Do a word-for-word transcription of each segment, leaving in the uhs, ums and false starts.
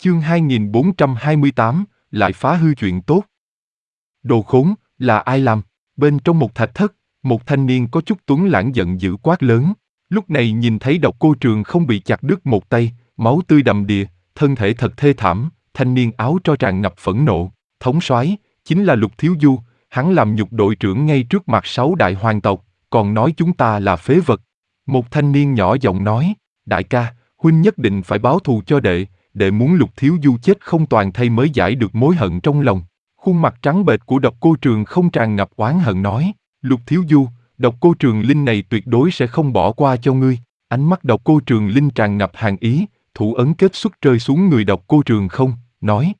Chương hai nghìn bốn trăm hai mươi tám, lại phá hư chuyện tốt. Đồ khốn, là ai làm? Bên trong một thạch thất, một thanh niên có chút tuấn lãng giận dữ quát lớn. Lúc này nhìn thấy Độc Cô Trường không bị chặt đứt một tay, máu tươi đầm đìa, thân thể thật thê thảm, thanh niên áo tro tràn ngập phẫn nộ. Thống soái, chính là Lục Thiếu Du, hắn làm nhục đội trưởng ngay trước mặt sáu đại hoàng tộc, còn nói chúng ta là phế vật. Một thanh niên nhỏ giọng nói, đại ca, huynh nhất định phải báo thù cho đệ, đệ muốn Lục Thiếu Du chết không toàn thây mới giải được mối hận trong lòng. Khuôn mặt trắng bệch của Độc Cô Trường không tràn ngập oán hận nói, Lục Thiếu Du, Độc Cô Trường Linh này tuyệt đối sẽ không bỏ qua cho ngươi. Ánh mắt Độc Cô Trường Linh tràn ngập hàn ý, thủ ấn kết xuất rơi xuống người Độc Cô Trường không, nói.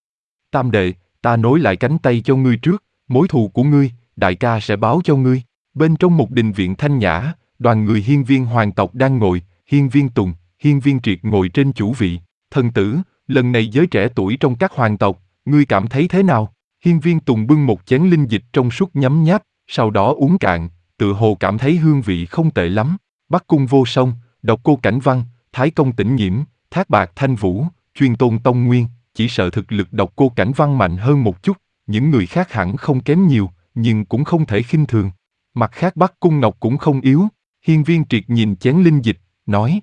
Tam đệ, ta nối lại cánh tay cho ngươi trước, mối thù của ngươi, đại ca sẽ báo cho ngươi. Bên trong một đình viện thanh nhã, đoàn người hiên viên hoàng tộc đang ngồi, hiên viên Tùng, hiên viên Triệt ngồi trên chủ vị. Thần tử, lần này giới trẻ tuổi trong các hoàng tộc, ngươi cảm thấy thế nào? Hiên viên Tùng bưng một chén linh dịch trong suốt nhấm nháp, sau đó uống cạn, tựa hồ cảm thấy hương vị không tệ lắm. Bắc Cung Vô Song, Độc Cô Cảnh Văn, Thái Công Tĩnh Nhiễm, Thác Bạt Thanh Vũ, Chuyên Tôn Tông Nguyên, chỉ sợ thực lực Độc Cô Cảnh Văn mạnh hơn một chút, những người khác hẳn không kém nhiều, nhưng cũng không thể khinh thường. Mặt khác Bắc Cung Ngọc cũng không yếu. Hiên viên Triệt nhìn chén linh dịch, nói.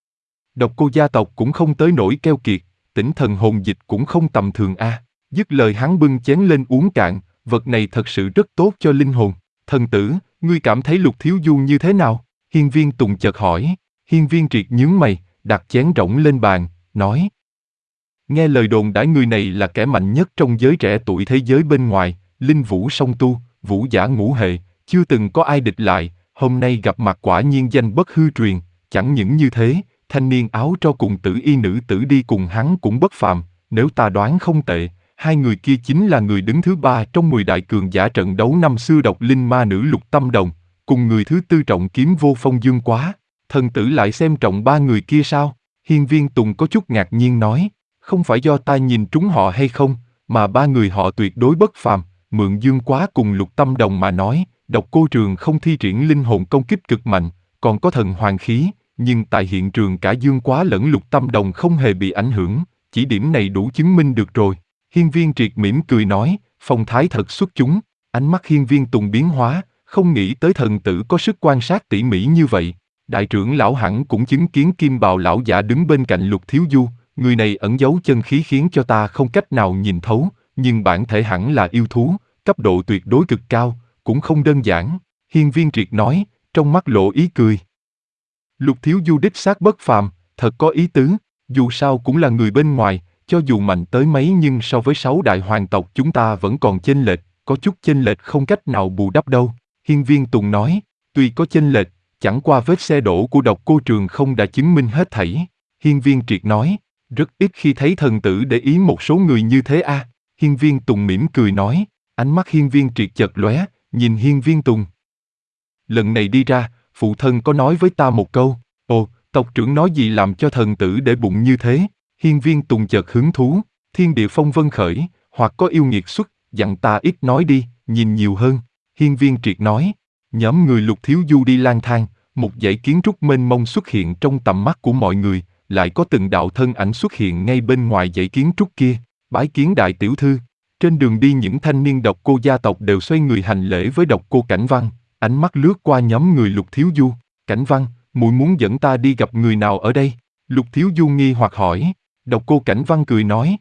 Độc Cô gia tộc cũng không tới nổi keo kiệt, Tỉnh Thần hồn dịch cũng không tầm thường a. À. Dứt lời hắn bưng chén lên uống cạn, vật này thật sự rất tốt cho linh hồn. Thần tử, ngươi cảm thấy Lục Thiếu Du như thế nào? Hiên viên Tùng chợt hỏi. Hiên viên Triệt nhướng mày, đặt chén rỗng lên bàn, nói. Nghe lời đồn đãi người này là kẻ mạnh nhất trong giới trẻ tuổi thế giới bên ngoài, linh vũ song tu, vũ giả ngũ hệ, chưa từng có ai địch lại, hôm nay gặp mặt quả nhiên danh bất hư truyền. Chẳng những như thế, thanh niên áo tro cùng tử y nữ tử đi cùng hắn cũng bất phàm, nếu ta đoán không tệ, hai người kia chính là người đứng thứ ba trong mười đại cường giả trận đấu năm xưa độc linh ma nữ Lục Tâm Đồng, cùng người thứ tư trọng kiếm vô phong Dương Quá. Thần tử lại xem trọng ba người kia sao? Hiên viên Tùng có chút ngạc nhiên nói, không phải do ta nhìn trúng họ hay không, mà ba người họ tuyệt đối bất phàm. Mượn Dương Quá cùng Lục Tâm Đồng mà nói, Độc Cô Trường không thi triển linh hồn công kích cực mạnh, còn có thần hoàng khí, nhưng tại hiện trường cả Dương Quá lẫn Lục Tâm Đồng không hề bị ảnh hưởng, chỉ điểm này đủ chứng minh được rồi. Hiên viên Triệt mỉm cười nói, phong thái thật xuất chúng. Ánh mắt hiên viên Tùng biến hóa, không nghĩ tới thần tử có sức quan sát tỉ mỉ như vậy. Đại trưởng lão hẳn cũng chứng kiến Kim Bào lão giả đứng bên cạnh Lục Thiếu Du, người này ẩn giấu chân khí khiến cho ta không cách nào nhìn thấu, nhưng bản thể hẳn là yêu thú, cấp độ tuyệt đối cực cao, cũng không đơn giản. Hiên viên Triệt nói, trong mắt lộ ý cười. Lục Thiếu Du đích xác bất phàm, thật có ý tứ, dù sao cũng là người bên ngoài, cho dù mạnh tới mấy nhưng so với sáu đại hoàng tộc chúng ta vẫn còn chênh lệch, có chút chênh lệch không cách nào bù đắp đâu. Hiên viên Tùng nói, tuy có chênh lệch, chẳng qua vết xe đổ của Độc Cô Trường không đã chứng minh hết thảy. Hiên viên Triệt nói, rất ít khi thấy thần tử để ý một số người như thế a. À. Hiên viên Tùng mỉm cười nói, ánh mắt hiên viên Triệt chợt lóe, nhìn hiên viên Tùng. Lần này đi ra, phụ thân có nói với ta một câu, ồ, tộc trưởng nói gì làm cho thần tử để bụng như thế? Hiên viên Tùng chợt hứng thú, thiên địa phong vân khởi, hoặc có yêu nghiệt xuất, dặn ta ít nói đi, nhìn nhiều hơn. Hiên viên Triệt nói, nhóm người Lục Thiếu Du đi lang thang, một dãy kiến trúc mênh mông xuất hiện trong tầm mắt của mọi người, lại có từng đạo thân ảnh xuất hiện ngay bên ngoài dãy kiến trúc kia, bái kiến đại tiểu thư. Trên đường đi những thanh niên Độc Cô gia tộc đều xoay người hành lễ với Độc Cô Cảnh Văn, ánh mắt lướt qua nhóm người Lục Thiếu Du. Cảnh Văn, muội muốn dẫn ta đi gặp người nào ở đây? Lục Thiếu Du nghi hoặc hỏi. Độc Cô Cảnh Văn cười nói,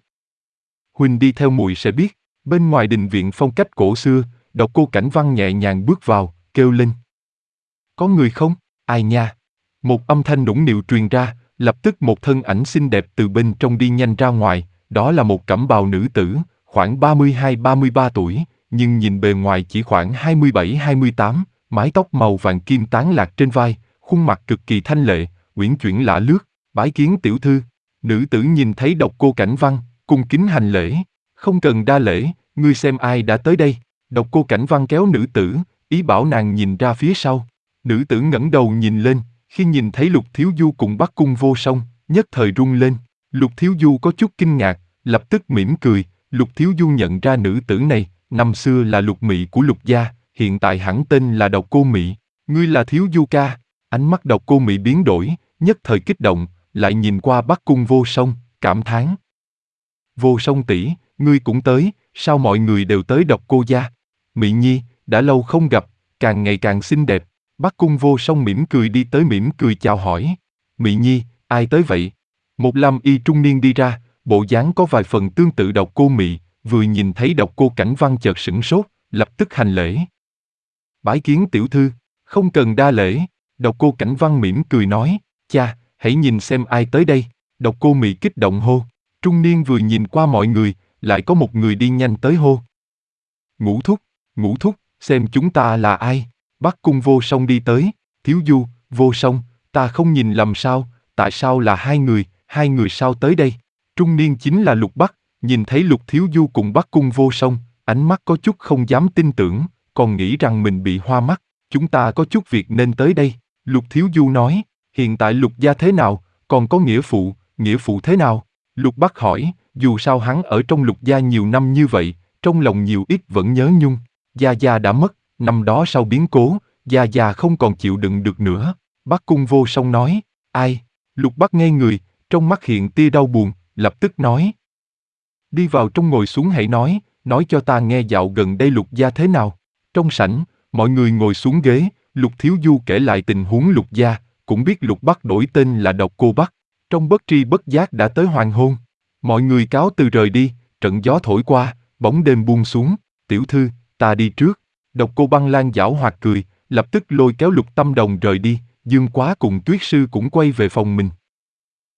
huynh đi theo muội sẽ biết. Bên ngoài đình viện phong cách cổ xưa, Độc Cô Cảnh Văn nhẹ nhàng bước vào, kêu lên. Có người không? Ai nha? Một âm thanh nũng nịu truyền ra, lập tức một thân ảnh xinh đẹp từ bên trong đi nhanh ra ngoài, đó là một cẩm bào nữ tử, khoảng ba mươi hai ba mươi ba tuổi, nhưng nhìn bề ngoài chỉ khoảng hai mươi bảy hai mươi tám, mái tóc màu vàng kim tán lạc trên vai, khuôn mặt cực kỳ thanh lệ, uyển chuyển lả lướt, bái kiến tiểu thư. Nữ tử nhìn thấy Độc Cô Cảnh Văn, cung kính hành lễ, không cần đa lễ, ngươi xem ai đã tới đây. Độc Cô Cảnh Văn kéo nữ tử, ý bảo nàng nhìn ra phía sau. Nữ tử ngẩng đầu nhìn lên, khi nhìn thấy Lục Thiếu Du cùng Bắc Cung Vô Song, nhất thời run lên. Lục Thiếu Du có chút kinh ngạc, lập tức mỉm cười. Lục Thiếu Du nhận ra nữ tử này, năm xưa là Lục Mị của Lục gia, hiện tại hẳn tên là Độc Cô Mị. Ngươi là Thiếu Du ca. Ánh mắt Độc Cô Mị biến đổi, nhất thời kích động, lại nhìn qua Bắc Cung Vô Song, cảm thán. Vô Song tỷ, ngươi cũng tới, sao mọi người đều tới Độc Cô gia? Mị Nhi, đã lâu không gặp, càng ngày càng xinh đẹp. Bắc Cung Vô Song mỉm cười đi tới mỉm cười chào hỏi. Mị Nhi, ai tới vậy? Một lam y trung niên đi ra, bộ dáng có vài phần tương tự Độc Cô Mị, vừa nhìn thấy Độc Cô Cảnh Văn chợt sửng sốt, lập tức hành lễ. Bái kiến tiểu thư, không cần đa lễ. Độc Cô Cảnh Văn mỉm cười nói, cha, hãy nhìn xem ai tới đây. Độc Cô Mị kích động hô. Trung niên vừa nhìn qua mọi người, lại có một người đi nhanh tới hô. Ngũ thúc, ngũ thúc, xem chúng ta là ai? Bắc Cung Vô Song đi tới, Thiếu Du, Vô Song, ta không nhìn lầm sao, tại sao là hai người, hai người sao tới đây? Trung niên chính là Lục Bắc, nhìn thấy Lục Thiếu Du cùng Bắc Cung Vô Song, ánh mắt có chút không dám tin tưởng, còn nghĩ rằng mình bị hoa mắt, chúng ta có chút việc nên tới đây. Lục Thiếu Du nói, hiện tại Lục gia thế nào, còn có nghĩa phụ, nghĩa phụ thế nào? Lục Bắc hỏi, dù sao hắn ở trong Lục gia nhiều năm như vậy, trong lòng nhiều ít vẫn nhớ nhung. Gia Gia đã mất, năm đó sau biến cố, Gia Gia không còn chịu đựng được nữa. Bắc Cung Vô Song nói, ai? Lục Bắc ngây người, trong mắt hiện tia đau buồn, lập tức nói. Đi vào trong ngồi xuống hãy nói, nói cho ta nghe dạo gần đây Lục gia thế nào. Trong sảnh, mọi người ngồi xuống ghế, Lục Thiếu Du kể lại tình huống Lục gia, cũng biết Lục Bắc đổi tên là Độc Cô Bắc. Trong bất tri bất giác đã tới hoàng hôn. Mọi người cáo từ rời đi, trận gió thổi qua, bóng đêm buông xuống. Tiểu thư, ta đi trước. Độc Cô Băng Lan giảo hoạt cười, lập tức lôi kéo Lục Tâm Đồng rời đi. Dương Quá cùng Tuyết Sư cũng quay về phòng mình.